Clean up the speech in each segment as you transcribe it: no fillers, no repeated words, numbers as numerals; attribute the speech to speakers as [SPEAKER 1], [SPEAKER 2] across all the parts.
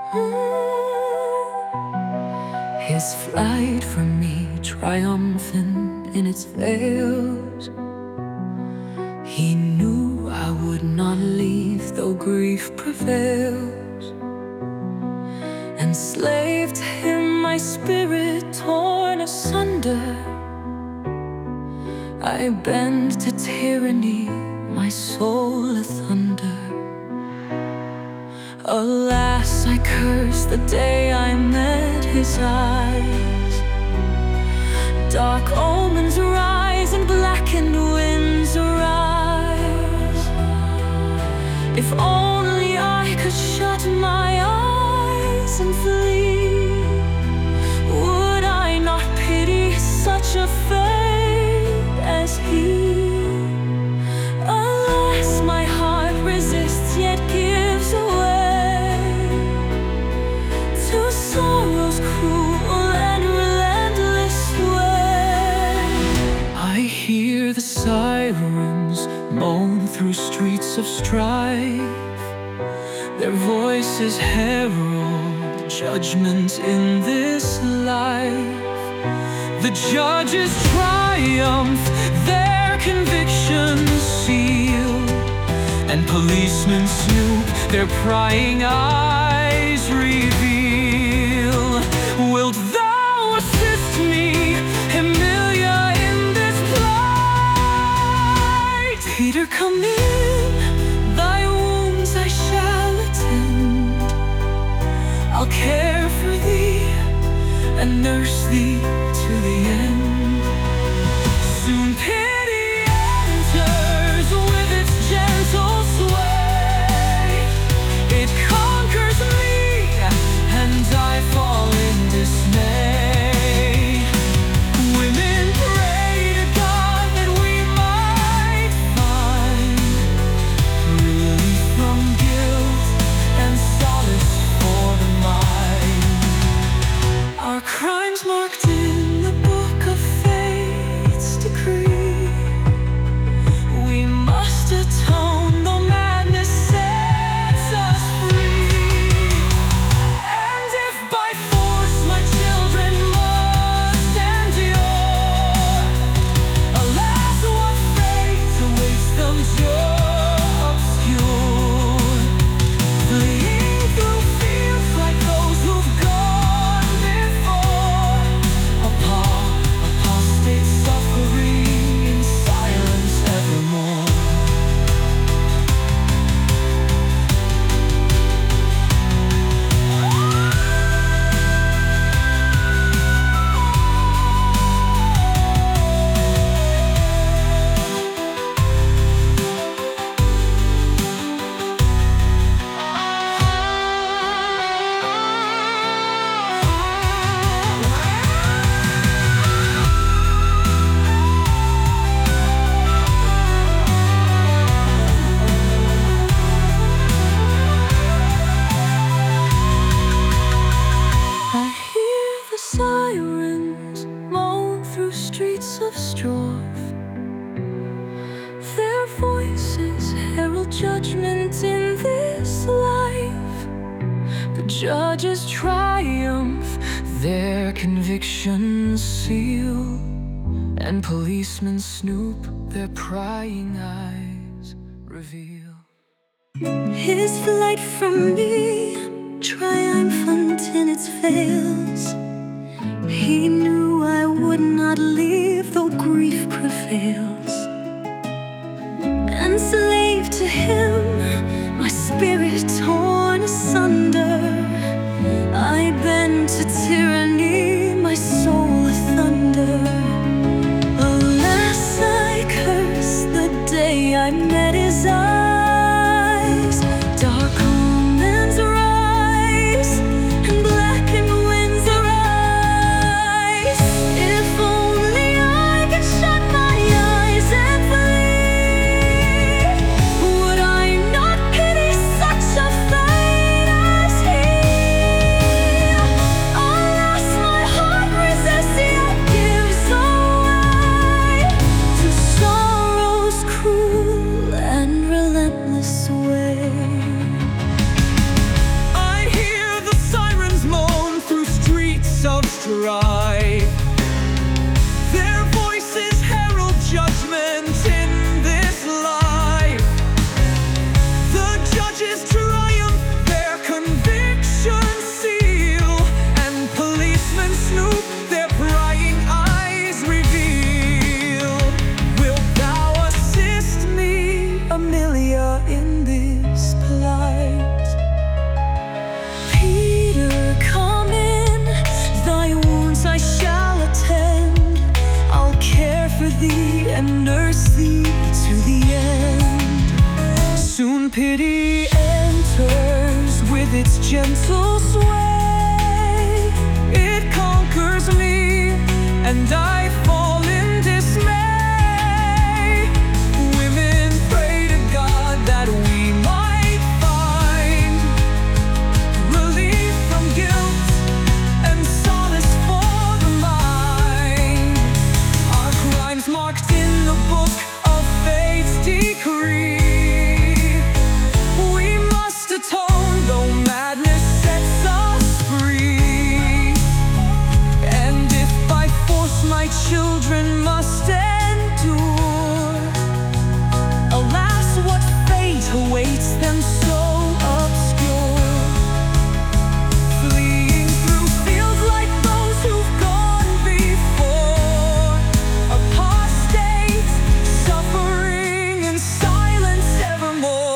[SPEAKER 1] His flight from me, triumphant in its veils. He knew I would not leave, though grief prevails. Enslaved to him, my spirit torn asunder, I bend to tyranny, my soul a thunder. Alas, I curse the day I met his eyes. Dark omens rise and blackened winds arise. If only I could shut my eyes and flee, would I not pity such a fate as he? Alas, my heart resists yet gives away to sorrow's cruel and relentless way. I hear the sirens moan through streets of strife. Their voices herald judgment in this life. The judges triumph, their convictions seal, and policemen snoop, their prying eyes reveal. Wilt thou assist me, Emilia, in this plight? Peter, come in, thy wounds I shall attend. I'll care for thee and nurse thee to the end. Soon pity enters with its gentle sway. It conquers me and I fall in dismay. Women pray to God that we might find relief from guilt and solace for the mind. Our crimes marked in the book of fate's decree. We must atone, though madness sets us free. And if by force my children must endure, alas, what fate awaits them just obscure. Fleeing through fields like those who've gone before, apostate suffering in silence evermore. I hear the sirens moan through streets of strife. Their voices herald judgment in this life. The judges triumph, their convictions seal, and policemen snoop, their prying eyes reveal. His flight from me, triumphant in its veils. He knew I would not leave, though grief prevails. Enslaved to him, my spirit torn asunder, I bend to tyranny, my soul a thunder. Alas, I curse the day I met his eyes. Dark omens rise and blackened winds arise. If only I could shut my eyes and flee, would I Pity enters with its gentle sway. It conquers me, and I fall in dismay. Women pray to God that we might find relief from guilt and solace for the mind. Our crimes marked in the book of fate's decree. Though madness sets us free, and if by force my children must endure, alas, what fate awaits them so obscure? Fleeing through fields like those who've gone before, apostate, suffering in silence evermore.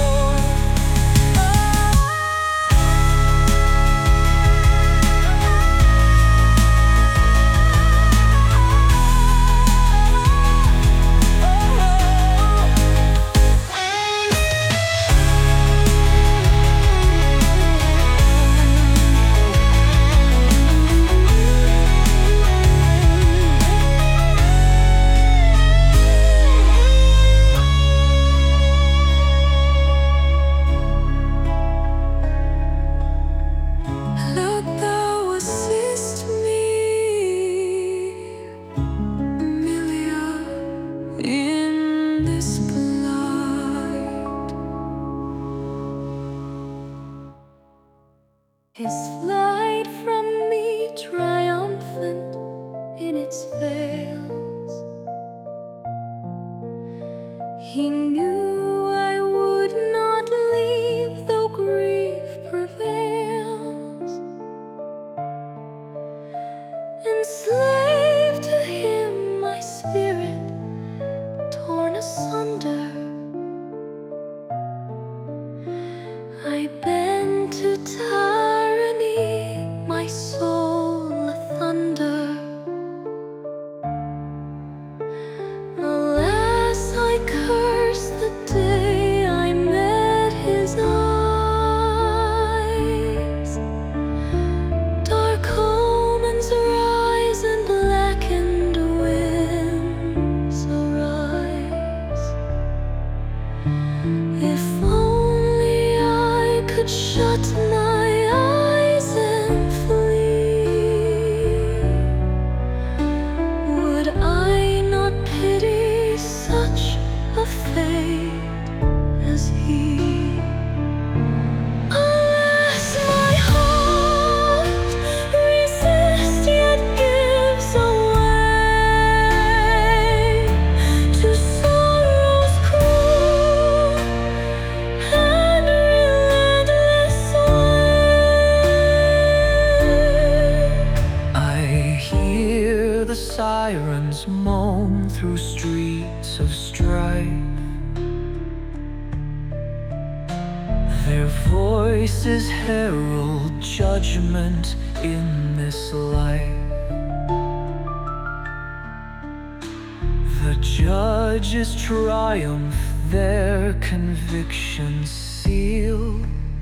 [SPEAKER 1] His flight from me triumphant in its veils. He knew I would not leave though grief prevails. Enslaved to him, my spirit torn asunder, I bend to tyranny, my soul a thunder. Alas, I curse the day I met his eyes. Dark omens rise and blackened winds arise. If only I could shut my eyes and flee, would I not pity such a fate as he? Alas, my heart resists yet gives away to sorrow's cruel and relentless sway. I hear the sirens moan through streets of strife. Their voices herald judgment in this life. The judges triumph, their convictions seal,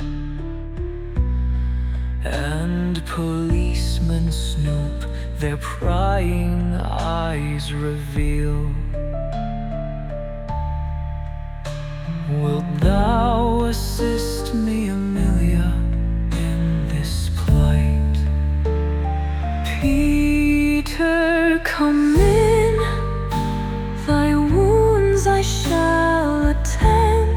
[SPEAKER 1] and policemen snoop, their prying eyes reveal. Wilt thou assist me, Amelia, in this plight? Peter, come in, thy wounds I shall attend.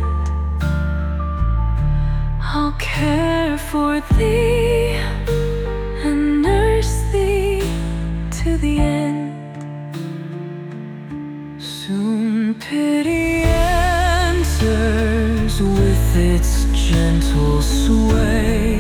[SPEAKER 1] I'll care for thee and nurse thee to the end. Soon pity answers with its gentle sway.